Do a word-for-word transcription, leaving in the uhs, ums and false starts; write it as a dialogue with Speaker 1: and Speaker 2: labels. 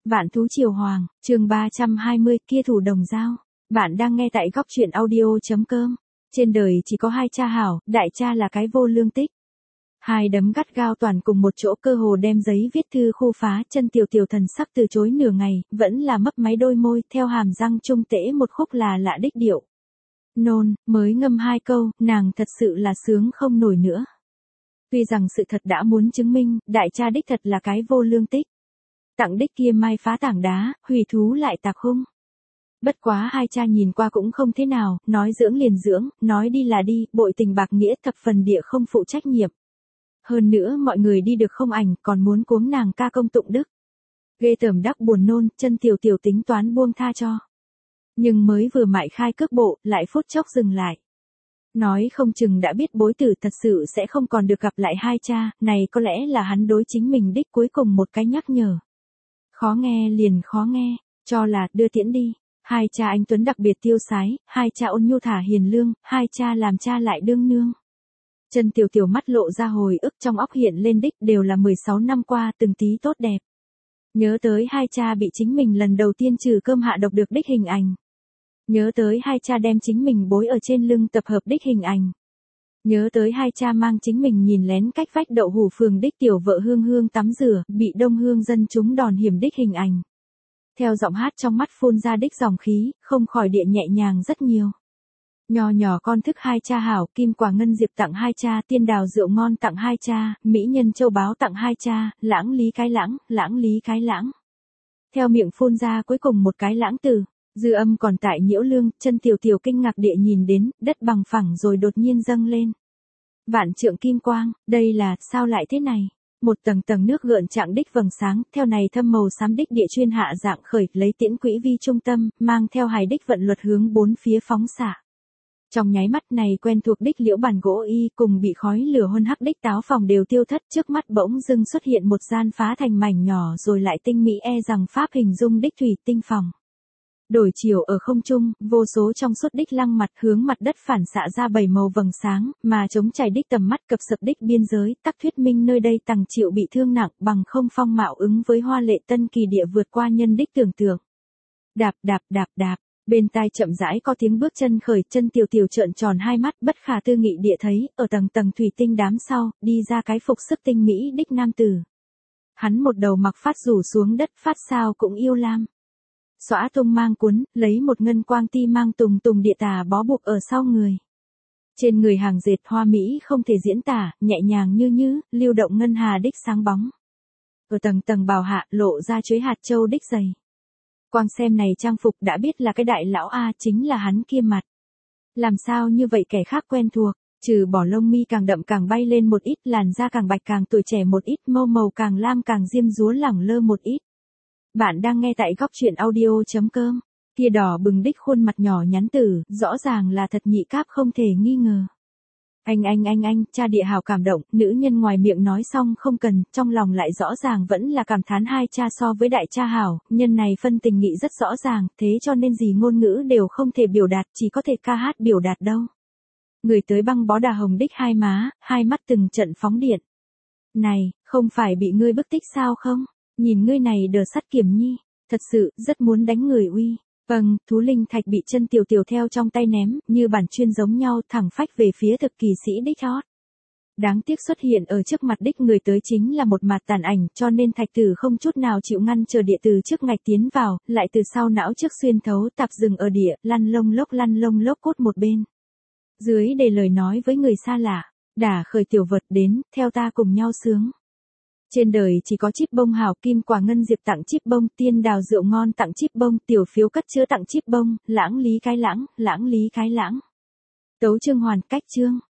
Speaker 1: Vạn thú triều hoàng, chương ba trăm hai mươi, kia thủ đồng dao. Bạn đang nghe tại góc truyện audio.com. Trên đời chỉ có hai cha hảo, đại cha là cái vô lương tích. Hai đấm gắt gao toàn cùng một chỗ, cơ hồ đem giấy viết thư khu phá. Chân tiểu tiểu thần sắc từ chối nửa ngày, vẫn là mấp máy đôi môi, theo hàm răng trung tễ một khúc là lạ đích điệu. Nôn, mới ngâm hai câu, nàng thật sự là sướng không nổi nữa. Tuy rằng sự thật đã muốn chứng minh, đại cha đích thật là cái vô lương tích. Tặng đích kia mai phá tảng đá, hủy thú lại tạc hung. Bất quá hai cha nhìn qua cũng không thế nào, nói dưỡng liền dưỡng, nói đi là đi, bội tình bạc nghĩa thập phần địa không phụ trách nhiệm. Hơn nữa mọi người đi được không ảnh, còn muốn cuống nàng ca công tụng đức. Ghê tởm đắc buồn nôn, chân tiểu tiểu tính toán buông tha cho. Nhưng mới vừa mại khai cước bộ, lại phút chốc dừng lại. Nói không chừng đã biết bối tử thật sự sẽ không còn được gặp lại hai cha, này có lẽ là hắn đối chính mình đích cuối cùng một cái nhắc nhở. Khó nghe liền khó nghe, cho là đưa tiễn đi. Hai cha anh Tuấn đặc biệt tiêu sái, hai cha ôn nhu thả hiền lương, hai cha làm cha lại đương nương. Chân tiểu tiểu mắt lộ ra hồi ức, trong óc hiện lên đích đều là mười sáu năm qua từng tí tốt đẹp. Nhớ tới hai cha bị chính mình lần đầu tiên trừ cơm hạ độc được đích hình ảnh. Nhớ tới hai cha đem chính mình bối ở trên lưng tập hợp đích hình ảnh. Nhớ tới hai cha mang chính mình nhìn lén cách vách đậu hủ phường đích tiểu vợ Hương Hương tắm rửa, bị đông hương dân chúng đòn hiểm đích hình ảnh. Theo giọng hát trong mắt phun ra đích dòng khí, không khỏi địa nhẹ nhàng rất nhiều. Nhỏ nhỏ con thức hai cha hảo, kim quả ngân diệp tặng hai cha, tiên đào rượu ngon tặng hai cha, mỹ nhân châu báu tặng hai cha, lãng lý cái lãng, lãng lý cái lãng. Theo miệng phun ra cuối cùng một cái lãng từ. Dư âm còn tại nhiễu lương, chân tiểu tiểu kinh ngạc địa nhìn đến, đất bằng phẳng rồi đột nhiên dâng lên. Vạn trượng kim quang, đây là, sao lại thế này? Một tầng tầng nước gợn trạng đích vầng sáng, theo này thâm màu xám đích địa chuyên hạ dạng khởi, lấy tiễn quỹ vi trung tâm, mang theo hài đích vận luật hướng bốn phía phóng xạ. Trong nháy mắt này quen thuộc đích liễu bàn gỗ y cùng bị khói lửa hôn hắc đích táo phòng đều tiêu thất, trước mắt bỗng dưng xuất hiện một gian phá thành mảnh nhỏ rồi lại tinh mỹ e rằng pháp hình dung đích thủy tinh phòng. Đổi chiều ở không trung, vô số trong suốt đích lăng mặt hướng mặt đất phản xạ ra bảy màu vầng sáng, mà chống chảy đích tầm mắt cập sập đích biên giới, tắc thuyết minh nơi đây tằng chịu bị thương nặng bằng không phong mạo ứng với hoa lệ tân kỳ địa vượt qua nhân đích tưởng tượng. Đạp đạp đạp đạp, bên tai chậm rãi có tiếng bước chân khởi, chân tiểu tiểu trợn tròn hai mắt bất khả tư nghị địa thấy, ở tầng tầng thủy tinh đám sau, đi ra cái phục sức tinh mỹ đích nam tử. Hắn một đầu mặc phát rủ xuống đất, phát sao cũng yêu lam. Xõa tung mang cuốn, lấy một ngân quang ti mang tùng tùng địa tà bó buộc ở sau người. Trên người hàng dệt hoa mỹ không thể diễn tả, nhẹ nhàng như như, lưu động ngân hà đích sáng bóng. Ở tầng tầng bào hạ lộ ra chuối hạt châu đích dày. Quang xem này trang phục đã biết là cái đại lão A, chính là hắn kia mặt. Làm sao như vậy kẻ khác quen thuộc, trừ bỏ lông mi càng đậm càng bay lên một ít, làn da càng bạch càng tuổi trẻ một ít, mâu màu càng lam càng diêm dúa lẳng lơ một ít. Bạn đang nghe tại góc truyện audio.com. Kia đỏ bừng đích khuôn mặt nhỏ nhắn tử, rõ ràng là thật nhị cáp không thể nghi ngờ. Anh anh anh anh, cha địa hào cảm động, nữ nhân ngoài miệng nói xong không cần, trong lòng lại rõ ràng vẫn là cảm thán hai cha so với đại cha hảo, nhân này phân tình nghị rất rõ ràng, thế cho nên gì ngôn ngữ đều không thể biểu đạt, chỉ có thể ca hát biểu đạt đâu. Người tới băng bó đà hồng đích hai má, hai mắt từng trận phóng điện. Này, không phải bị ngươi bức tích sao không? Nhìn ngươi này đờ sắt kiểm nhi, thật sự, rất muốn đánh người uy. Vâng, thú linh thạch bị chân tiểu tiểu theo trong tay ném, như bản chuyên giống nhau thẳng phách về phía thực kỳ sĩ đích hót. Đáng tiếc xuất hiện ở trước mặt đích người tới chính là một mặt tàn ảnh, cho nên thạch tử không chút nào chịu ngăn chờ địa từ trước ngạch tiến vào, lại từ sau não trước xuyên thấu tạp dừng ở địa, lăn lông lốc lăn lông lốc cốt một bên. Dưới để lời nói với người xa lạ, đả khởi tiểu vật đến, theo ta cùng nhau sướng. Trên đời chỉ có chíp bông hảo, kim quả ngân diệp tặng chíp bông, tiên đào rượu ngon tặng chíp bông, tiểu phiếu cất chứa tặng chíp bông, lãng lý cái lãng, lãng lý cái lãng. Tấu chương hoàn, cách chương.